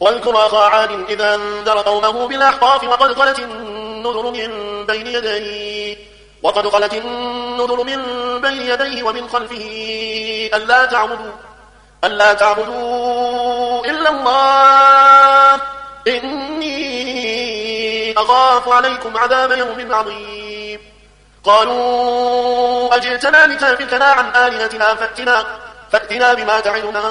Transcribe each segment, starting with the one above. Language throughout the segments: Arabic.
واذكر أخا عاد إذا أنذر قومه بالأحقاف وقد خلت النذر من بين يديه ومن خلفه ألا تعبدوا إلا الله إني أخاف عليكم عذاب يوم عظيم. قالوا أجئتنا لتافكنا عن آلهتنا فأتنا بما تعدنا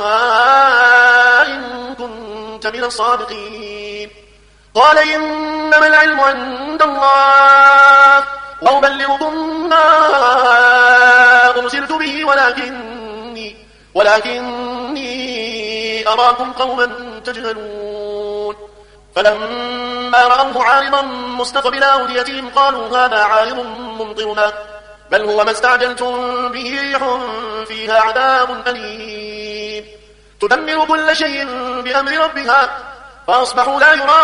إن كنت من الصادقين. قال إنما العلم عند الله وأبلغكم ما أرسلت به ولكني أراكم قوما تجهلون. فلما رأوه عارضا مستقبل أوديتهم قالوا هذا عارض ممطرنا بل هو ما استعجلتم به ريح فيها عذاب أليم تدمر كل شيء بأمر ربها فأصبحوا لا يرى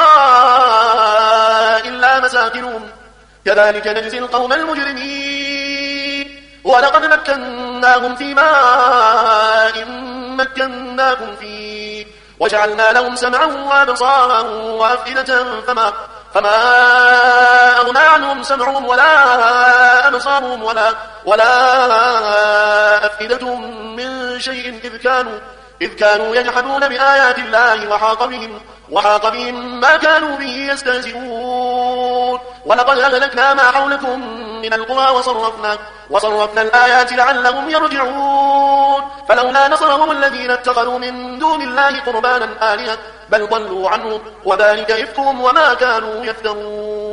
إلا مساكنهم كذلك نجزي القوم المجرمين. ولقد مكناهم في ماء مكناكم فيه وجعلنا لهم سمعا وأبصارا وأفئدة فما أغنى عنهم سمعهم ولا أبصارهم ولا أفئدتهم من شيء إذ كانوا يجحدون بآيات الله وحاق بهم ما كانوا به يستهزئون. ولقد أهلكنا ما حولكم من القرى وصرفنا الآيات لعلهم يرجعون. فلولا نصرهم الذين اتخذوا من دون الله قربانا آلهة بل ضلوا عنهم وذلك إفكهم وما كانوا يفترون.